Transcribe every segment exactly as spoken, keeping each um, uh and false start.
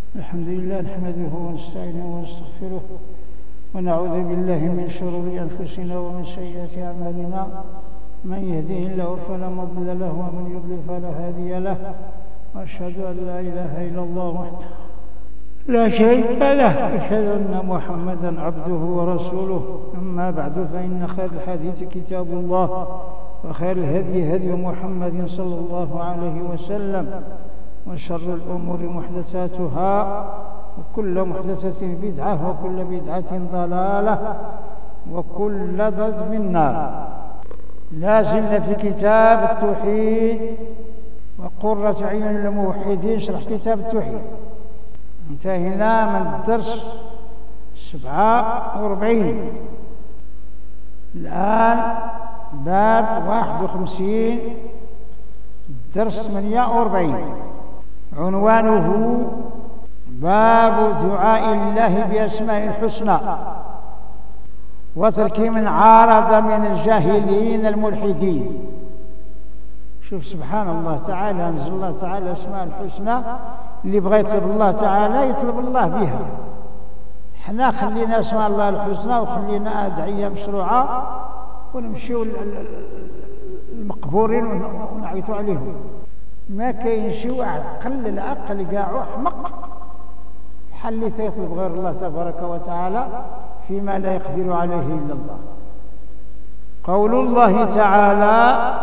الحمد لله نحمده ونستعينه ونستغفره ونعوذ بالله من شرور أنفسنا ومن سيئات أعمالنا. من يهده الله فلا مضل له ومن يضلل فلا هادي له، وأشهد أن لا إله إلا الله وحده لا شريك له، أشهد أن محمدا عبده ورسوله. أما بعد، فإن خير الحديث كتاب الله، وخير الهدي هدي محمد صلى الله عليه وسلم، وشر الأمور محدثاتها، وكل محدثة بدعة، وكل بدعة ضلالة، وكل ضلالة في النار. لا زلنا في كتاب التوحيد وقرة عين الموحدين، شرح كتاب التوحيد. انتهينا من الدرس سبعة وأربعين. الآن باب واحد وخمسين، الدرس ثمانية وأربعين، عنوانه باب دعاء الله بأسماء الحسنى وترك من عارض من الجاهلين الملحدين. شوف سبحان الله تعالى، أنزل الله تعالى أسماء الحسنى، اللي بغى يطلب الله تعالى يطلب الله بها. حنا خلينا اسماء الله الحسنى وخلينا أدعية مشروعة ونمشيو المقبورين ونعيطوا عليهم. ما كاين شي واحد قل العقل كاع حمق بحال اللي تيطلب غير الله تبارك وتعالى فيما لا يقدر عليه إلا الله. قول الله تعالى: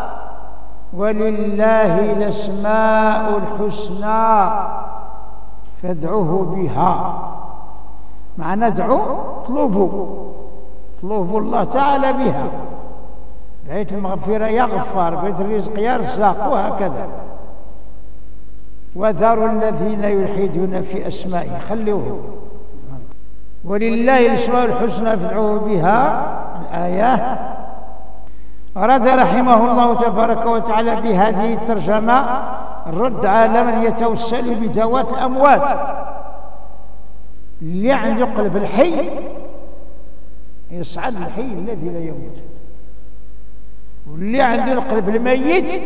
ولله الأسماء الحسنى فادعوه بها. معنى ادعوا اطلبوا اطلبوا الله تعالى بها، بيت المغفرة يا غفار، بيت الرزق يا رزاق، وهكذا. وذروا الذين يلحدون في أسمائه، خلوه. ولله الأسماء الحسنى فادعوه بها. الآية أراد رحمه الله تبارك وتعالى بهذه الترجمة الرد على من يتوسل بذوات الأموات. اللي عنده قلب الحي يصعد الحي الذي لا يموت، واللي عنده القلب الميت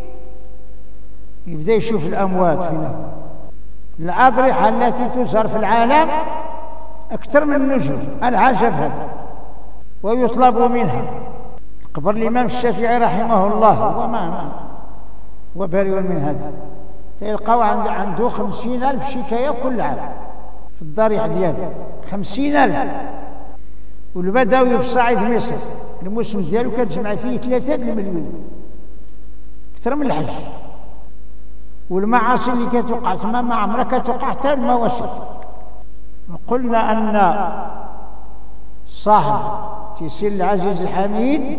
يبدأ يشوف الأموات فينا. الأضرحة التي تظهر في العالم أكثر من النجوم، العجب هذا، ويطلب منها. قبر الإمام الشافعي رحمه الله هو ما ما هو بريء من هذا، تلقاو عنده خمسين ألف شكاية كل عام في الضريح دياله، خمسين ألف. والبدوي في صعيد مصر الموسم ديالو كتجمع فيه ثلاثة المليون، أكثر من الحج. والمعاصي اللي كتوقع تما ما عمرها كتوقع حتى المواسم. وقلنا أن صاحب في سير العزيز الحميد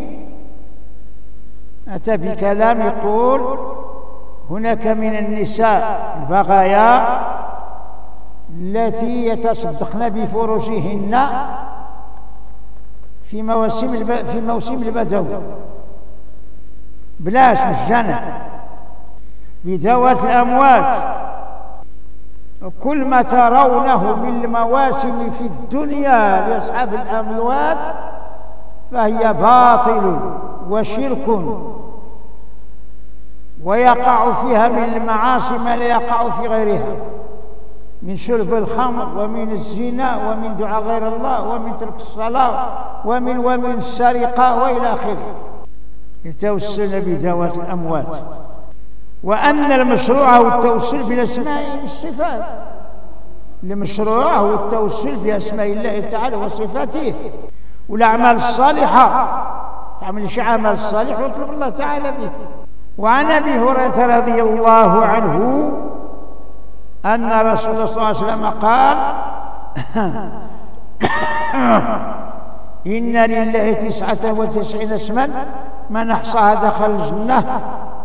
أتى بكلام يقول: هناك من النساء البغايا التي يتصدقن بفروجهن في مواسم الب... في موسم البدو بلاش مجانا بذوات الأموات. وكل ما ترونه من المواسم في الدنيا لأصحاب الأموات فهي باطل وشرك، ويقع فيها من المعاصي ما لا يقع في غيرها، من شرب الخمر ومن الزنا ومن دعاء غير الله ومن ترك الصلاة ومن ومن السرقة وإلى آخره. يتوسلن بذوات الأموات. وأن المشروع هو التوسل بالأسماء والصفات. المشروع هو التوسل بأسماء الله تعالى وصفاته والأعمال الصالحة. تعمل شي عمل صالح ويطلب الله تعالى به. وعن أبي هريرة رضي الله عنه أن رسول الله صلى الله عليه وسلم قال: إن لله تسعة وتسعين اسما من أحصاها دخل الجنة،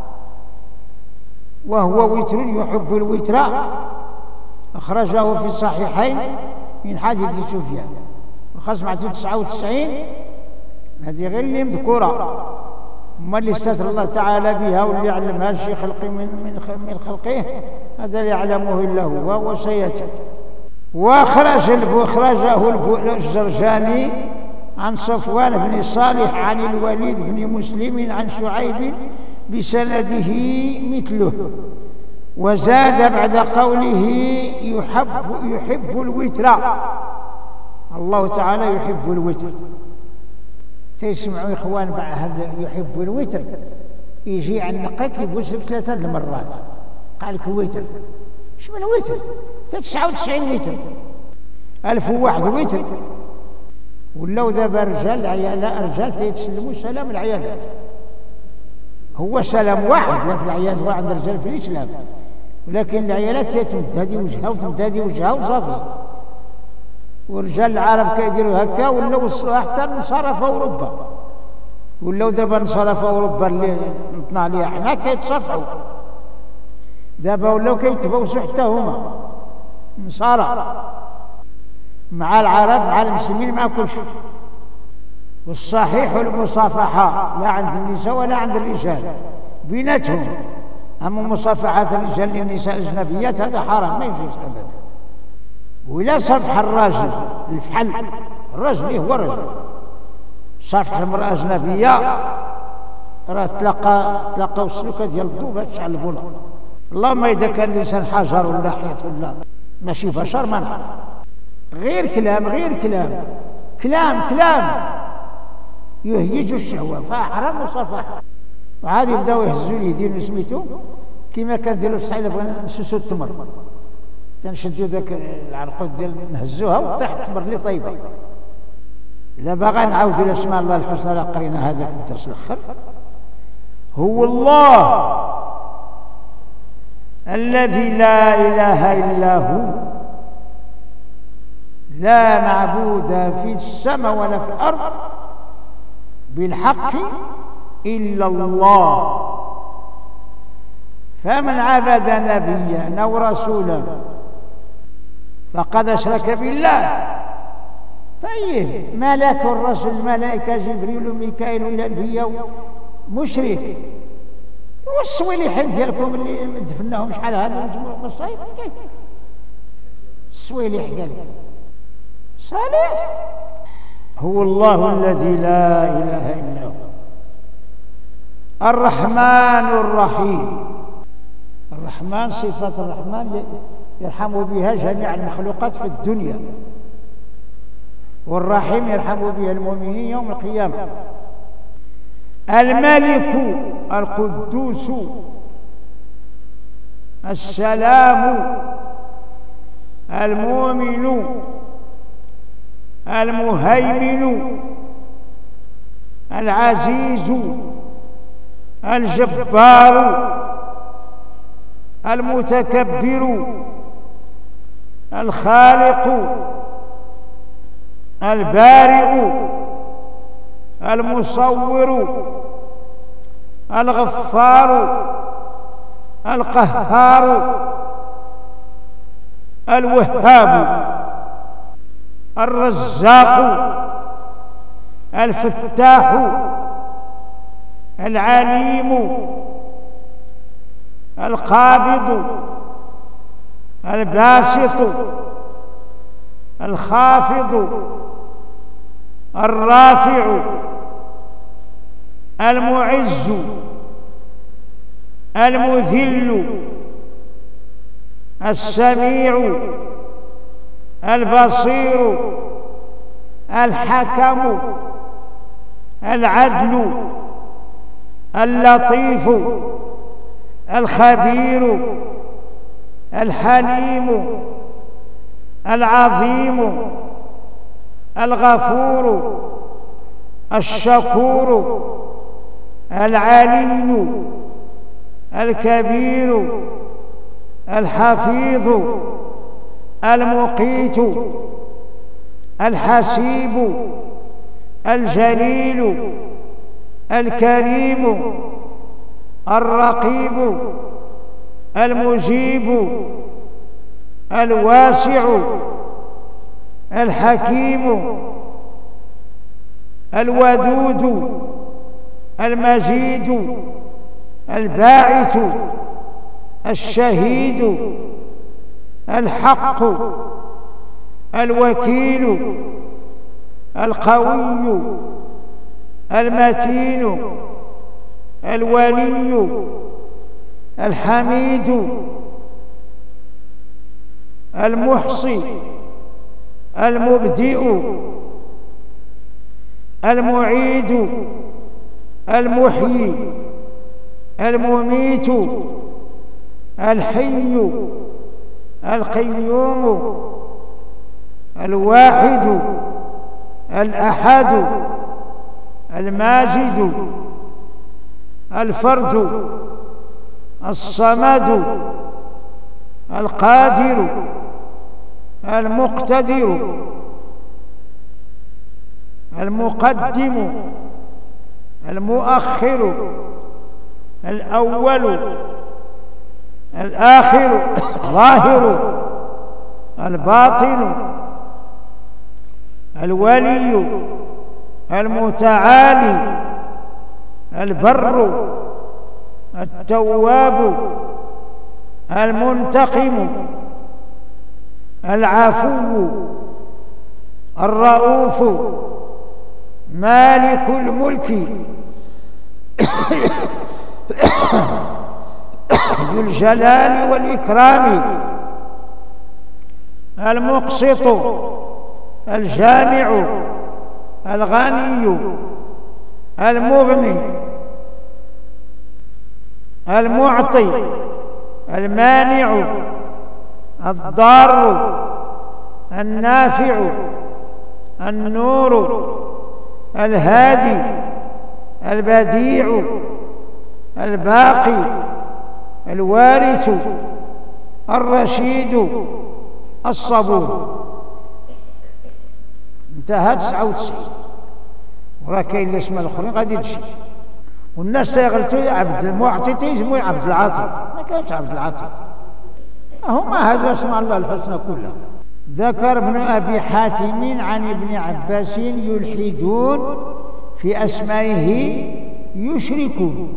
وهو وتر يحب الوتر. أخرجه في الصحيحين من حديث سفيان. وخاص معته تسعة وتسعين، هذه غير اللي مذكورة، أما اللي استثر الله تعالى بها واللي يعلمها لشي خلق من من خلقه، هذا اللي يعلمه إلا هو وسيأتي. وأخرج أخرجه الجرجاني عن صفوان بن صالح عن الوليد بن مسلم عن شعيب بسنده مثله. وزاد بعد قوله يحب, يحب الوتر، الله تعالى يحب الوتر. تسمعوا إخوان بعد هذا يحب الوتر يجي عنقك يبوس لك ثلاثة المرات، قال لك وتر، شو من وتر؟ تسعة وتسعين وتر، ألف وواحد وتر. ولاو دابا رجال العيالات رجال تيتسلموا سلام العيالات، هو سلام واحد لا في العيالات واحد الرجال في الإسلام، ولكن العيالات تتمد هذه وجهها وتمد هذه وجهها وصافي. ورجال العرب كيديروا هكا، ولاو حتى انصرف أوروبا، ولاو دابا انصرف أوروبا اللي نطنا عليها حنا كيتصافحوا، دابا ولاو كيتبوسوا حتى هما نصارى مع العرب مع المسلمين مع كل شيء. والصحيح المصافحة لا عند النساء ولا عند الرجال بيناتهم، أما مصافحة الرجال للنساء الأجنبيات هذا حرام ما يجوز أبدا. وإلا صفح الراجل الفحل، الرجل هو رجل، صفح المرأة الأجنبية راه تلقى تلقاو السلوكة ديال الضوء تشعل البوله. اللهم إذا كان الإنسان حجر ولا حيط ولا ماشي بشر ما نعرف، غير كلام غير كلام كلام كلام يهيج الشهوة، فحرام مصافحة. وعاد يبداو يهزوا لي يديروا سميتو كيما كنديروا في الصعيد بغينا نسوسوا التمر، تنشدوا ذاك العنقود ديال نهزوها وطيح التمر اللي طيبه. اذا باغا نعاودوا الاسماء الله الحسنى راه قرينا هذاك الدرس الاخر. هو الله الذي لا اله الا هو، لا معبود في السماء ولا في الارض بالحق الا الله، فمن عبد نبيا او رسولا فقد اشرك بالله. طيب ملك الرسول الملائكه جبريل وميكائيل والانبياء مشرك، والسويلحين ديالكم اللي دفناهم شحال هذا مجموع مصايب كيف السويلح قال صالح. هو الله الذي لا اله الا هو الرحمن الرحيم. الرحمن صفة الرحمن يرحم بها جميع المخلوقات في الدنيا، والرحيم يرحم بها المؤمنين يوم القيامة. الملك القدوس السلام المؤمن المهيمن العزيز الجبار المتكبر الخالق البارئ المصور الغفار القهار الوهاب الرزاق الفتاح العليم القابض الباسط الخافض الرافع المعز المذل السميع البصير الحكم العدل اللطيف الخبير الحليم العظيم الغفور الشكور العلي الكبير الحفيظ المقيت الحسيب الجليل الكريم الرقيب المجيب الواسع الحكيم الودود المجيد الباعث الشهيد الحق الوكيل القوي المتين الولي الحميد المحصي المبدئ المعيد المحيي المميت الحي القيوم الواحد الأحد الماجد الفرد الصمد القادر المقتدر المقدم المؤخر الأول الآخر الظاهر الباطن الولي المتعالي البر التواب المنتقم العفو الرؤوف مالك الملك ذو الجلال والإكرام المقسط الجامع الغني المغني المعطي المانع الضار النافع النور الهادي البديع الباقي الوارث الرشيد الصبور. انتهى تسعة وتسعين. وراه كاين الاسماء الاخرين غادي تجي، والناس تيغلطوا يا عبد المعطي تيسموا يا عبد العاطي، ما كاينش عبد العاطي. هما هذو اسماء الله الحسنى كلها. ذكر ابن ابي حاتم عن ابن عباس يلحدون في اسمائه يشركون،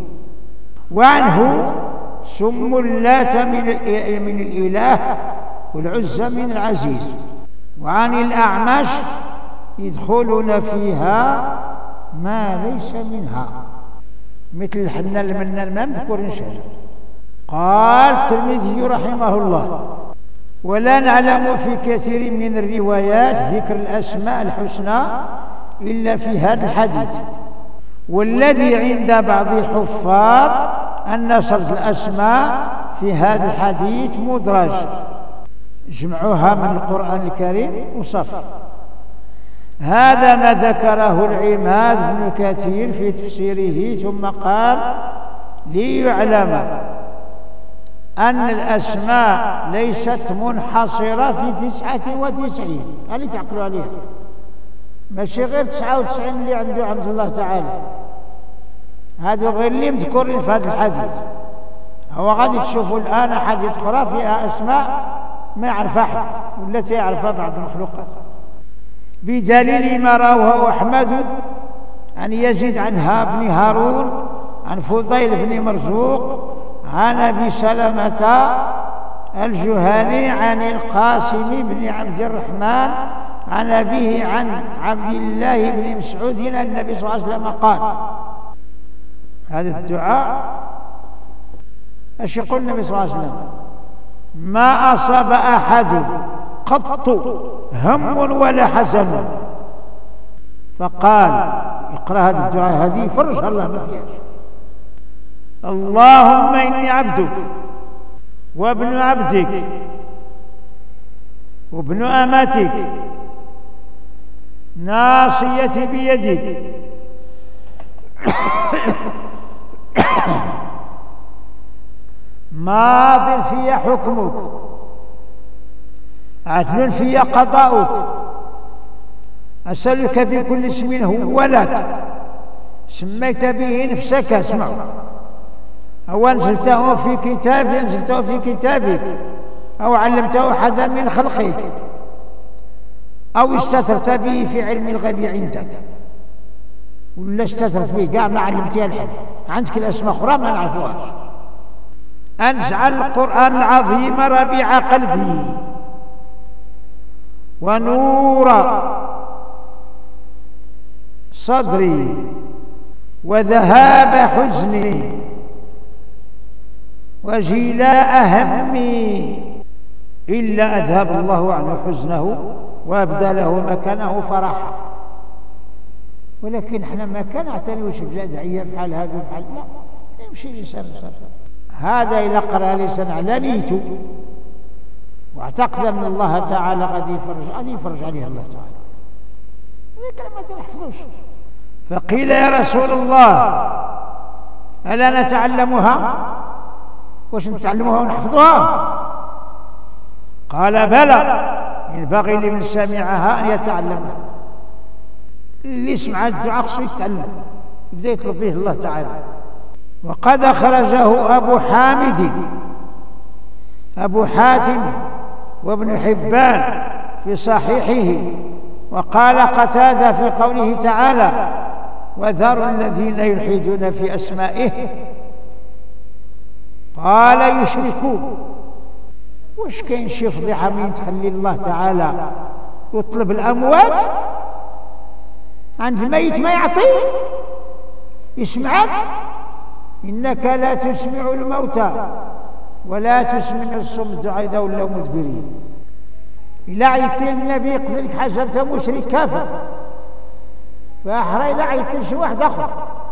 وعنه سموا اللات من من الاله والعزى من العزيز. وعن الاعمش يدخلون فيها ما ليس منها، مثل الحنان المنان ما مذكور شيء. قال الترمذي رحمه الله: ولا نعلم في كثير من الروايات ذكر الأسماء الحسنى إلا في هذا الحديث، والذي عند بعض الحفاظ أن سرد الأسماء في هذا الحديث مدرج، جمعوها من القرآن الكريم وصفر. هذا ما ذكره العماد بن كثير في تفسيره، ثم قال: ليعلم أن الأسماء ليست منحصرة في تسعة وتسعين، اللي تعقلوا عليها ماشي غير تسعة وتسعين اللي عنده عند الله تعالى، هذو غير اللي مذكورين في هذا الحديث. هو غادي تشوفوا الآن أحاديث أخرى فيها أسماء ما يعرفها حد ولا تيعرفها بعض المخلوقات، بدليل ما رواه أحمد عن يزيد عنها بن هارون عن فضيل بن مرزوق عن أبي سلمة الجهني عن القاسم بن عبد الرحمن عن أبيه عن عبد الله بن مسعود أن النبي صلى الله عليه وسلم قال: هذا الدعاء ايش يقول النبي صلى الله عليه وسلم؟ ما أصاب أحد قط هم ولا حزن، فقال اقرأ هذا الدعاء هذه فرجها الله ما فيهاش: اللهم إني عبدك وابن عبدك وابن أمتك ناصيتي بيدك ماض في حكمك عدل في قضاؤك، أسألك بكل اسم هو لك سميت به نفسك، اسمعوا، أو أنزلته في كتاب أنزلته في كتابك، أو علمته أحدا من خلقك، أو استثرت به في علم الغيب عندك، ولا استثرت به كاع ما علمتها لحد، عندك الأسماء أخرى ما نعرفوهاش. أن اجعل القرآن العظيم ربيع قلبي ونور صدري وذهاب حزني وجلاء همي إلا أذهب الله عنه حزنه وأبدله مكانه فرحا. ولكن احنا ما كان اعتني وش بلاد عيا فعل هذا وفعل، لا يمشي لسان هذا إلى قرأ لسان على نيته واعتقد أن الله تعالى قد يفرج قد يفرج عليه الله تعالى، لكن ما تنحفظوش. فقيل يا رسول الله ألا نتعلمها؟ واش نتعلموها ونحفظوها؟ قال بلى، ينبغي لمن سمعها أن يتعلمها. اللي سمع الدعاء خصو يتعلم، يبدا يطلب به الله تعالى. وقد أخرجه أبو حامد أبو حاتم وابن حبان في صحيحه. وقال قتادة في قوله تعالى وذروا الذين يلحدون في أسمائه، قال يشركون. واش كاين شي فضيحة من تخلي الله تعالى يطلب الأموات عند الميت ما يعطي؟ يسمعك؟ إنك لا تسمع الموتى ولا تسمع الصم الدعاء إذا ولوا مدبرين. إلا عيطت للنبي يقتل لك حاجة أنت مشرك كافر، فأحرى إلا عيطت لشي واحد آخر.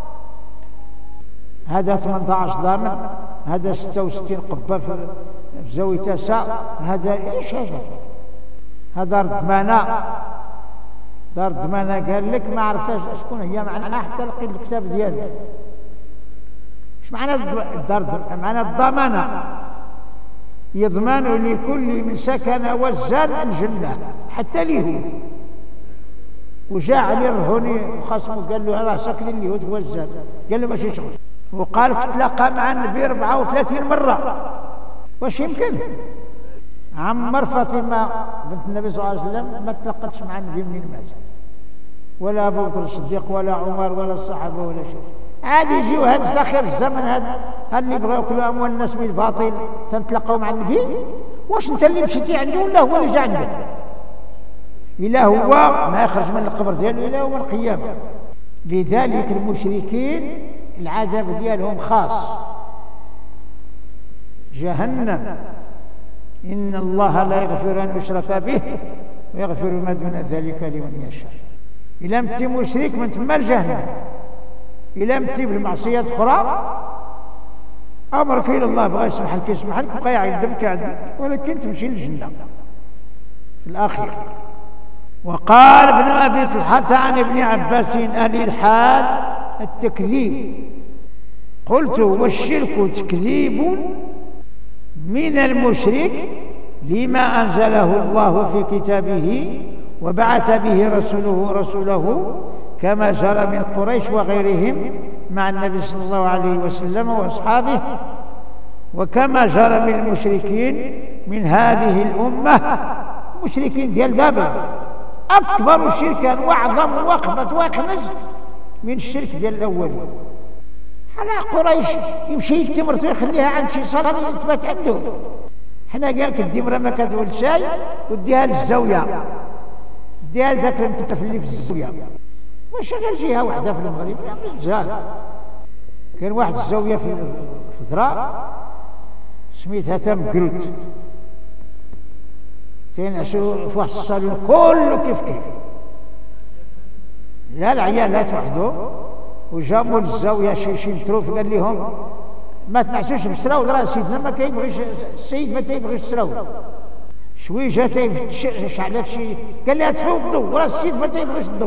هذا ثمانية عشر ضامن، هذا ستة وستين قبة في زاوية تسع، هذا إيش هذا؟ هذا دار الضمانة، دار الضمانة قال لك ما عرفتش شكون هي معناها حتى لقيت الكتاب ديالو. اش معنى الدار؟ معنى الضمانة، يضمن لكل من سكن وزان الجنة حتى اليهود. وجاء علي الرهوني وخصمه قال له راه ساكن اليهود في وزان، قال له ماشي شغل. وقال تلاقى مع النبي أربعة وثلاثين مرة. واش يمكن؟ عمر فاطمة بنت النبي صلى الله عليه وسلم ما تلقتش مع النبي منين مات، ولا أبو بكر الصديق ولا عمر ولا الصحابة ولا شيء. عادي يجيو هاد في آخر الزمن هاد اللي بغاو ياكلوا أموال الناس بالباطل تنتلاقاو مع النبي. واش أنت اللي مشيتي عنده ولا هو اللي جا عندك؟ إلا هو ما يخرج من القبر ديالو إلا يوم القيامة. لذلك المشركين العذاب ديالهم خاص، جهنم. إن الله لا يغفر أن يشرك به ويغفر ما دون ذلك لمن يشاء. إلا متي مشرك من تما لجهنم، إلا متي بالمعصيات أخرى أمرك إلى الله، بغى يسمح لك يسمح لك، بقى يعذبك يعذبك، ولكن تمشي للجنة في الأخير. وقال ابن أبي طلحة عن ابن عباس الإلحاد التكذيب. قلت والشرك تكذيب من المشرك لما أنزله الله في كتابه وبعث به رسوله رسوله كما جرى من قريش وغيرهم مع النبي صلى الله عليه وسلم وأصحابه، وكما جرى من المشركين من هذه الأمة. المشركين ديال دابا أكبر شركا وأعظم وأخبث وأخنس من الشرك ديال الأولين. على قريش يمشي يتمرت ويخليها عند شي صلاة يثبت عنده. حنا قال لك الدمرة ما كتولد شاي وديها للزاوية، ديها لذاك المتكفل اللي في الزاوية. واش غير جهة واحدة في المغرب؟ بزاف. كان واحد الزاوية في في ذراء سميتها تمكروت، تينعسوا في واحد الصالون كله كيف كيف، لا العيالات وحدهم. وجابوا للزاوية شي شي متروف قال لهم ما تنعسوش بسراو، راه سيدنا ما كيبغيش، السيد ما تيبغيش تسراو. شويه جا تيفتش شعلات شي قال لها طفيو الضو، راه السيد ما تيبغيش الضو.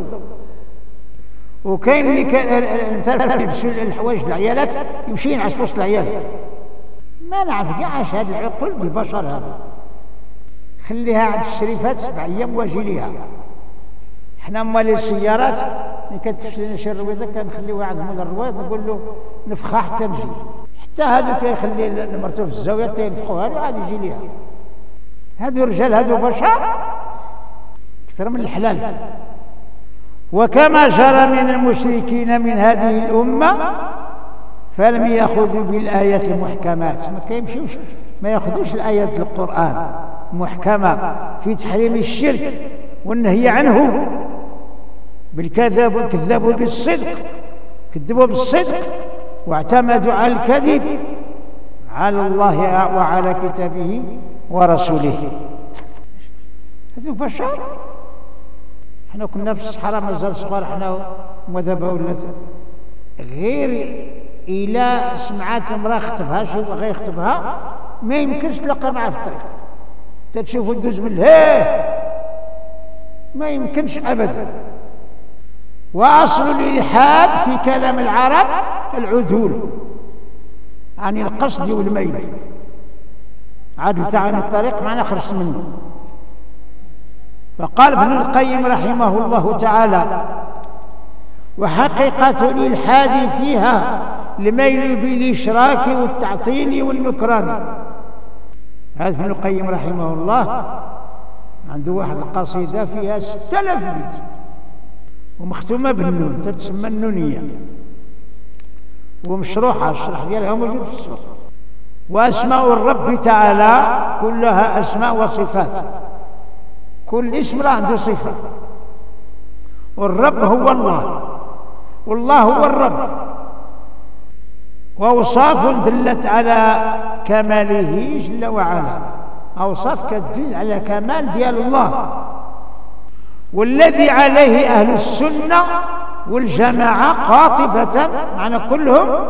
وكاين اللي كان مثلا يلبسوا الحوايج العيالات يمشي ينعس في وسط العيالات. ما نعرف كاع اش هذا العقل بالبشر هذا. خليها عند الشريفات سبع ايام واجي ليها. حنا مال السيارات ملي كتفش لنا شي رويضه كنخليوها عند مول الرويض نقول له نفخها حتى نجي، حتى هذو كيخلي مرتو في الزاويه تينفخوها له عاد يجي ليها. هذو رجال هذو بشر اكثر من الحلال. وكما جرى من المشركين من هذه الامه فلم ياخذوا بالايات المحكمات، ما كيمشيوش ما ياخذوش الايات القران محكمه في تحريم الشرك والنهي عنه، بالكذب وكذبوا بالصدق، كذبوا بالصدق واعتمدوا على الكذب على الله وعلى كتابه ورسوله. هذو بشر. حنا كنا في الصحراء مازال صغار حنا، ودابا ولات غير إلا سمعات المرأة خطبها شي بغا يخطبها ما يمكنش تلقى معاه في الطريق، تتشوفو تدوز من الهيه، ما يمكنش أبدا. وأصل الإلحاد في كلام العرب العدول عن القصد والميل. عدلت عن الطريق معنى خرجت منه. فقال ابن القيم رحمه الله تعالى: وحقيقة الإلحاد فيها الميل بالإشراك والتعطيل والنكران. هذا ابن القيم رحمه الله عنده واحد القصيدة فيها ستة آلاف بيت ومختومة بالنون، تتسمى النونية، ومشروحة، الشرح ديالها موجود في السوق. وأسماء الرب تعالى كلها أسماء وصفات، كل اسم راه عنده صفة. والرب هو الله، والله هو الرب، وأوصاف دلت على كماله جل وعلا، أوصاف كتدل على كمال ديال الله، والذي عليه أهل السنة والجماعة قاطبة، معنى كلهم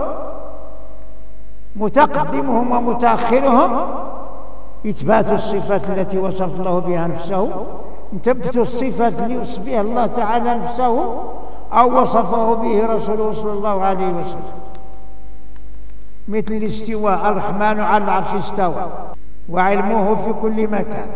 متقدمهم ومتأخرهم إثبات الصفات التي وصف الله بها نفسه، نثبت الصفات اللي وصف بها الله تعالى نفسه أو وصفه به رسوله صلى الله عليه وسلم، مثل الاستواء، الرحمن على العرش استوى وعلمه في كل مكان.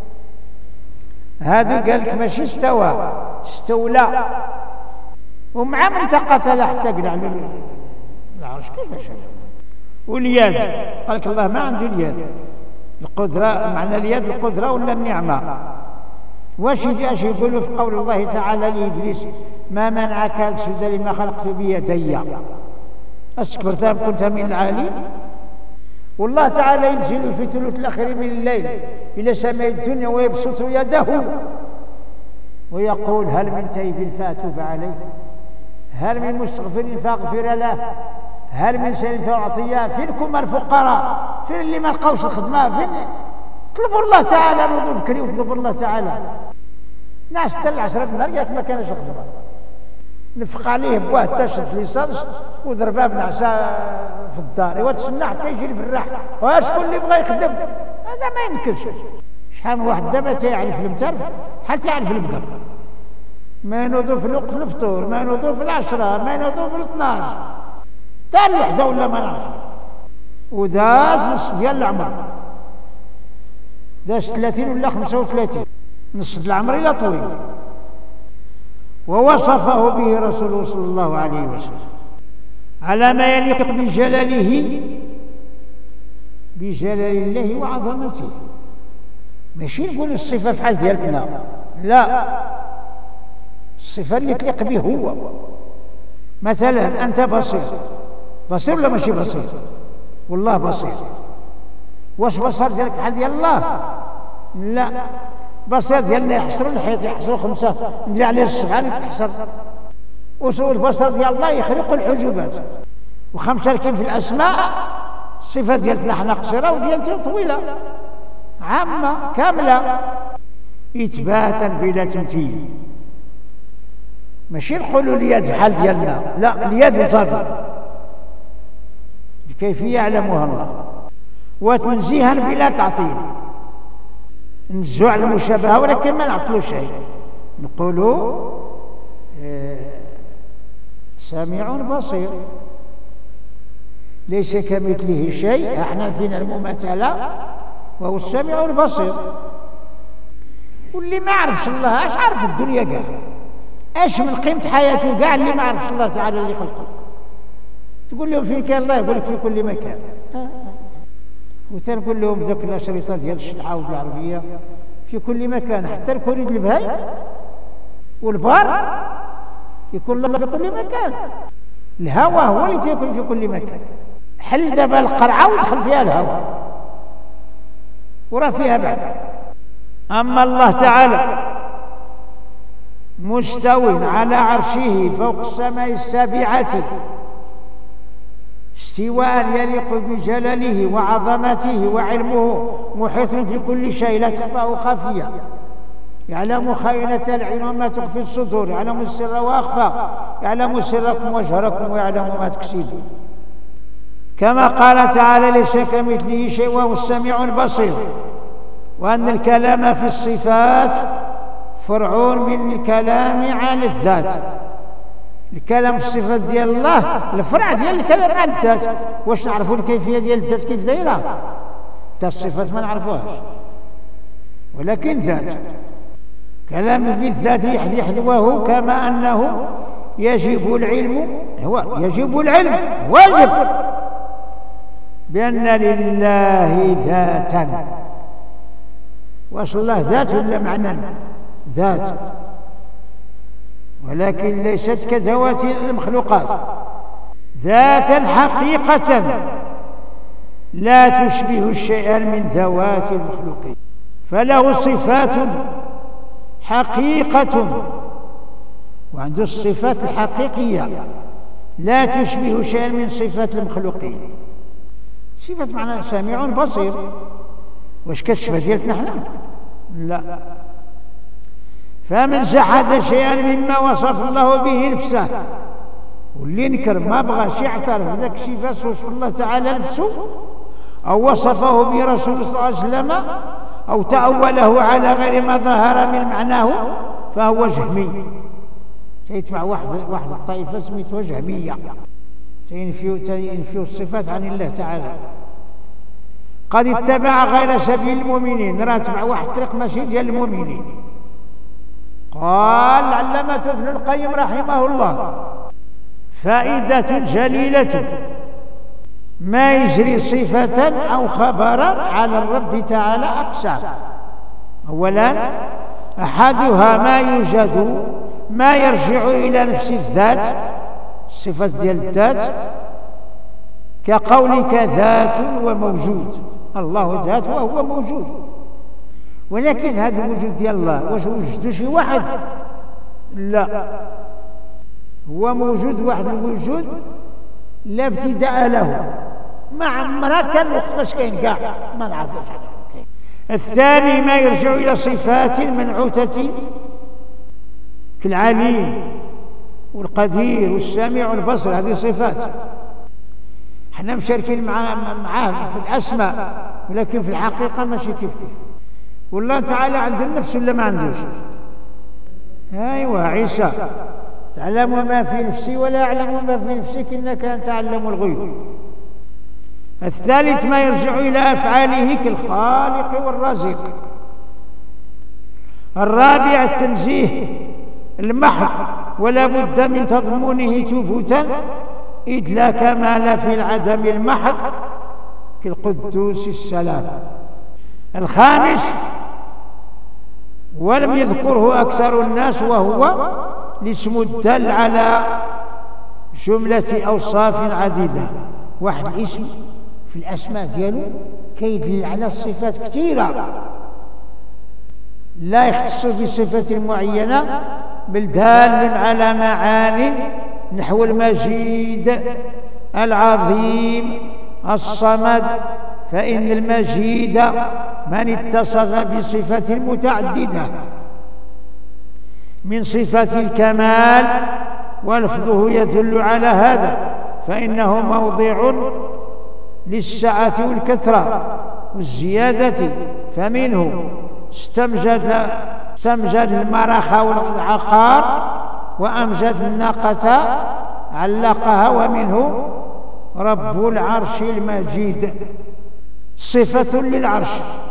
هذا قال لك ماشي استوى، استولى، ومع من تقاتل حتى قلع العرش كيفاش هذا. واليد قال لك الله ما عنده اليد، القدرة، معنى اليد القدرة ولا النعمة. واش اش يقولوا في قول الله تعالى لإبليس: ما منعك أن تسجد لما خلقت بيدي، استكبرت أم كنت من العالين؟ والله تعالى ينزل في ثلث الأخير من الليل إلى سماء الدنيا ويبسط يده ويقول: هل من تائب فأتوب عليه، هل من مستغفر فأغفر له، هل من سائل فأعطيه. فينكم الفقراء، فين اللي ما لقاوش الخدمة، فين طلبوا الله تعالى، نوضوا بكري وطلبوا الله تعالى. ناس حتى العشرة نهار ياك ما كانش الخدمة، نفق عليه بواه حتى شد ليسانس وضربها بنعسة في الدار، ايوا تسنى حتى يجي بالراح. وشكون اللي بغى يخدم؟ هذا ما يمكنش. شحال من واحد دابا تيعرف المترف بحال تيعرف البقر، ما ينوضوا في وقت الفطور، ما ينوضوا في العشرة، ما ينوضوا في الاثناش، تا اللحظة ولا ما نعرفش. وداز نص ديال العمر، داز ثلاثين ولا خمسة وثلاثين، نص ديال العمر إلى طويل. ووصفه به رسوله صلى الله عليه وسلم على ما يليق بجلاله، بجلال الله وعظمته. ماشي نقول الصفة فحال ديالنا، لا، الصفة اللي تليق به هو. مثلا أنت بصير، بصير ولا ماشي بصير؟ والله بصير. واش بصر ديالك بحال ديال الله؟ لا، بصير ديالنا يحصر الحيط، يحصر خمسة ندير عليه الصغار يتحصر، وسوء البصر ديال الله يخرق الحجبات. وخمسة كاين في الأسماء، الصفة ديالتنا حنا قصيرة وديالته طويلة، عامة كاملة، إثباتا بلا تمثيل. ماشي نقولوا اليد بحال ديالنا، لا، اليد وصافي، بكيفية يعلمها الله. وتنزيها بلا تعطيل، نزوا على المشابهة ولكن ما نعطلوا شيء، نقولوا آه سميع بصير، ليس كمثله شيء، احنا فينا المماثلة وهو السميع البصير. واللي ما عرفش الله اش عارف الدنيا كاع، اش من قيمة حياته كاع اللي ما عرفش الله تعالى اللي خلقه. تقول لهم فين كان الله، يقول لك في كل مكان. آه آه. وتنقول لهم ذاك الاشرطه ديال الشرعه والعربيه في كل مكان، حتى الكوريد البهاي والبار يكون الله في كل مكان. الهواء هو اللي تيكون في كل مكان. حل دابا القرعه ودخل فيها الهواء وراه فيها بعد. اما الله تعالى مستو على عرشه فوق السماء السابعه، استواء يليق بجلاله وعظمته، وعلمه محيط بكل شيء لا تخفاه خافية، يعلم خائنة الأعين وما تخفي الصدور، يعلم السر وأخفى، يعلم سركم وجهركم ويعلم ما تكسبون. كما قال تعالى: ليس كمثله شيء وهو السميع البصير. وأن الكلام في الصفات فرع من الكلام عن الذات. الكلام في الصفات ديال الله الفرع ديال الكلام عن الذات. واش نعرفوا الكيفية ديال الذات كيف دايرة؟ حتى الصفات ما نعرفوهاش، ولكن ذات. كلام في الذات يحذوه، كما أنه يجب العلم هو يجب العلم واجب بأن لله ذاتا. واش الله ذات ولا معنى؟ ذات، ولكن ليست كذوات المخلوقات، ذاتا حقيقة لا تشبه شيئا من ذوات المخلوقين. فله صفات حقيقة، وعنده الصفات الحقيقية لا تشبه شيئا من صفات المخلوقين. صفات معنى سميع بصير، واش كتشبه ديالتنا حنا؟ لا. فمن جحد شيئا مما وصف الله به نفسه، واللي نكر ما بغاش يعترف بذاك الشيء فاش وصف الله تعالى نفسه أو وصفه به رسول صلى الله عليه وسلم أو تأوله على غير ما ظهر من معناه فهو جهمي. تيتبع واحد واحد الطائفة سميتها جهمية، تينفيو تينفيو الصفات عن الله تعالى. قد اتبع غير سبيل المؤمنين، راه تبع واحد الطريق ماشي ديال المؤمنين. قال العلامة ابن القيم رحمه الله: فائدة جليلة ما يجري صفة أو خبرا على الرب تعالى أقسام. أولا، أحدها ما يوجد ما يرجع إلى نفس الذات، الصفة ديال الذات، كقولك ذات وموجود. الله ذات وهو موجود، ولكن هذا الوجود ديال الله واش وجدته شي واحد؟ لا، هو موجود واحد الوجود لا ابتداء له، ما عمرها كان وقت فاش كاين كاع ما نعرفوش. الثاني ما يرجع إلى صفات منعوتة كالعليم والقدير والسميع والبصر، هذه صفات حنا مشاركين معاه معاه في الأسماء، ولكن في الحقيقة ماشي كيف كيف. والله تعالى عنده النفس ولا ما عندوش؟ أيوة، عيسى: تعلم ما في نفسي ولا أعلم ما في نفسك إنك أنت علام الغيوب. الثالث ما يرجع إلى أفعاله كالخالق والرازق. الرابع التنزيه المحض، ولا بد من تضمنه ثبوتا، إذ لا كمال في العدم المحض كالقدوس السلام. الخامس ولم يذكره أكثر الناس، وهو الاسم الدال على جملة أوصاف عديدة. واحد الاسم في الأسماء ديالو كيدل على صفات كثيرة لا يختص بصفة معينة، بل دال على معان نحو المجيد العظيم الصمد. فإن المجيد من اتصف بصفة متعددة من صفات الكمال، ولفظه يدل على هذا، فإنه موضع للسعة والكثرة والزيادة. فمنه استمجد استمجد المرخ والعقار، وأمجد الناقة علقها. ومنه رب العرش المجيد، صفة للعرش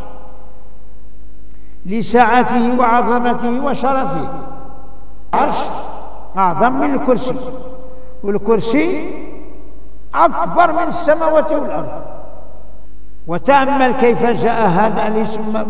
لسعته وعظمته وشرفه. العرش أعظم من الكرسي، والكرسي أكبر من السماوات والأرض. وتأمل كيف جاء هذا الاسم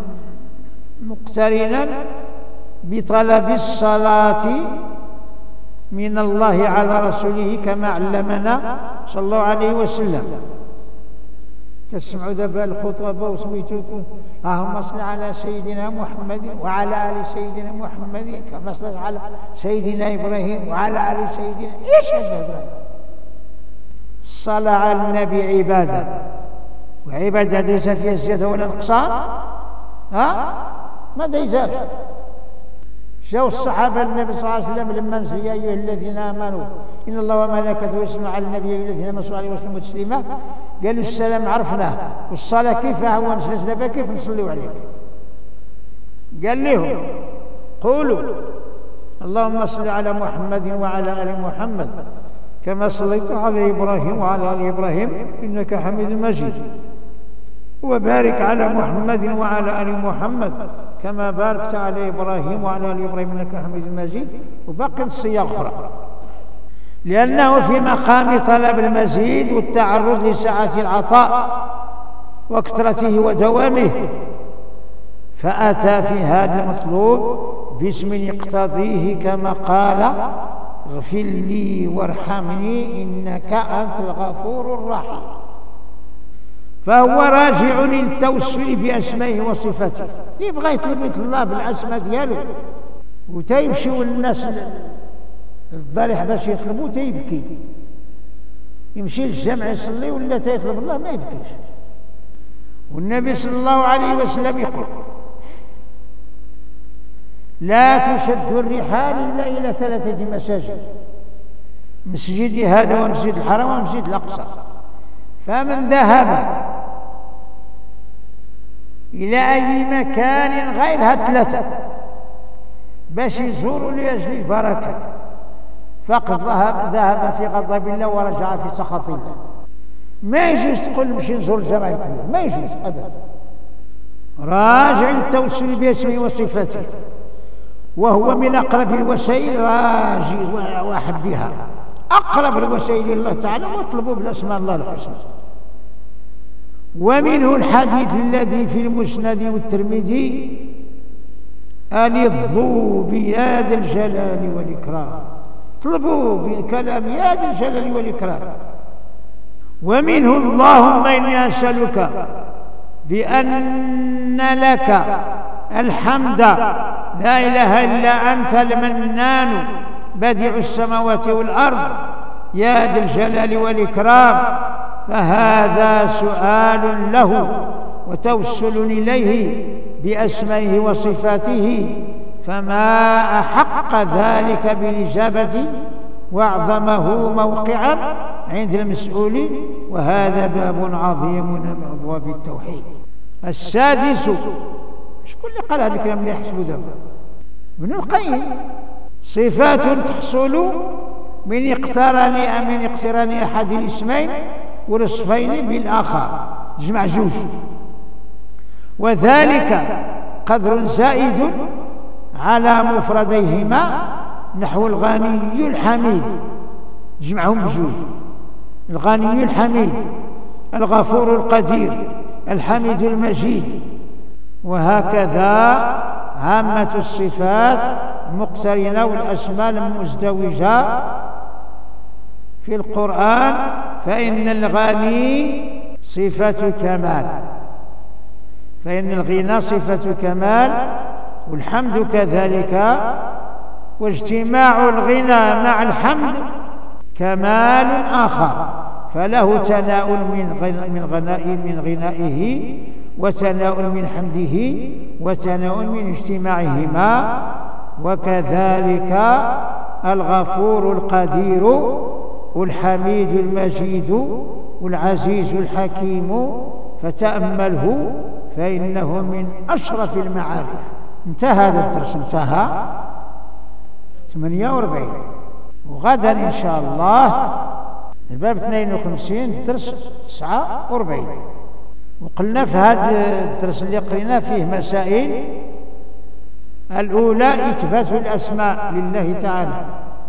مقترنا بطلب الصلاة من الله على رسوله كما علمنا صلى الله عليه وسلم. تسمعوا دابا الخطبة وسميتوكم اللهم صل على سيدنا محمد وعلى آل سيدنا محمد كما صلى على سيدنا إبراهيم وعلى آل سيدنا. إيش هذا؟ الصلاة على النبي عبادة، وعبادة ليس فيها زيادة ولا نقصان، ها ما دايزاش. جاءوا الصحابة النبي صلى الله عليه وسلم لما نزل يا أيها الذين آمنوا إن الله وملائكته يصلون على النبي يا أيها الذين آمنوا صلوا عليه وسلموا تسليما، قالوا السلام عرفناه، والصلاة كيف هو نسلت دابا كيف نصليوا عليك؟ قال لهم قولوا اللهم صل على محمد وعلى آل محمد كما صليت على إبراهيم وعلى آل إبراهيم إنك حميد مجيد، وبارك على محمد وعلى آل محمد كما باركت على إبراهيم وعلى آل إبراهيم إنك حميد مجيد، وباقي الصيغ أخرى، لأنه في مقام طلب المزيد والتعرض لسعة العطاء وكثرته ودوامه، فأتى في هذا المطلوب باسم يقتضيه كما قال اغفر لي وارحمني إنك أنت الغفور الرحيم، فهو راجع للتوسل بأسمائه وصفاته. اللي يبغى يطلب الله بالأسماء ديالو وتيمشيو الناس للضريح باش يطلبوا تيبكي، يمشي للجامع يصلي ولا تيطلب الله ما يبكيش. والنبي صلى الله عليه وسلم يقول لا تشد الرحال إلا إلى ثلاثة مساجد، مسجد هذا ومسجد الحرام ومسجد الأقصى، فمن ذهب إلى أي مكان غير هالثلاثة باش يزور لأجل البركة فقد ذهب ذهب في غضب الله ورجع في سخط الله. ما يجوز تقول نمشي نزور الجامع الكبير، ما يجوز أبدا. راجع التوسل باسمه وصفاته، وهو من أقرب الوسائل راجي وأحبها، أقرب الوسائل الله تعالى واطلبوا بالأسماء الله الحسنى. ومنه الحديث الذي في المسند والترمذي ألظوا بيا ذا الجلال والإكرام، اطلبوا بكلام يا ذا الجلال والإكرام. ومنه اللهم إني أسألك بأن لك الحمد لا إله إلا أنت المنان بديع السماوات والأرض يا ذا الجلال والإكرام، فهذا سؤال له وتوسل إليه بأسمائه وصفاته، فما أحق ذلك بالإجابة وأعظمه موقعا عند المسؤول، وهذا باب عظيم من أبواب التوحيد. السادس، شكون اللي قال هذا الكلام اللي يحسبوا دابا؟ ابن القيم. صفات تحصل من اقتران من اقتران أحد الاسمين والوصفين بالآخر، تجمع جوج، وذلك قدر زائد على مفرديهما نحو الغني الحميد، تجمعهم بجوج، الغني الحميد، الغفور القدير، الحميد المجيد. وهكذا عامة الصفات مقترنة والأسماء المزدوجة في القرآن، فإن الغني صفة كمال، فإن الغنى صفة كمال، والحمد كذلك، واجتماع الغنى مع الحمد كمال آخر، فله تناؤل من غناء من غنائه، وتناؤل من حمده، وتناؤل من اجتماعهما. وكذلك الغفور القدير والحميد المجيد والعزيز الحكيم، فتأمله فإنه من أشرف المعارف. انتهى هذا الدرس، انتهى ثمانية وأربعين، وغدا إن شاء الله الباب اثنين وخمسين الدرس تسعة وأربعين. وقلنا في هذا الدرس اللي قريناه فيه مسائل. الأولى إثبات الأسماء لله تعالى،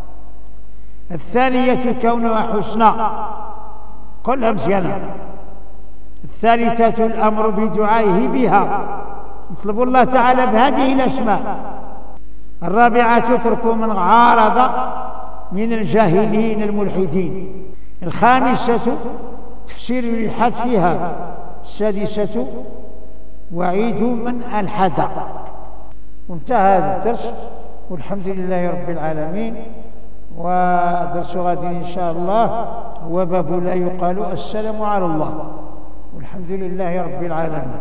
الثانية كونها حسنى كلها مزيانة، الثالثة الأمر بدعائه بها، نطلب الله تعالى بهذه الأسماء، الرابعة ترك من عارض من الجاهلين الملحدين، الخامسة تفسير الإلحاد فيها، السادسة وعيد من ألحد. وانتهى هذا الدرس والحمد لله رب العالمين. ودرس غد إن شاء الله هو باب لا يقال السلام على الله، والحمد لله رب العالمين.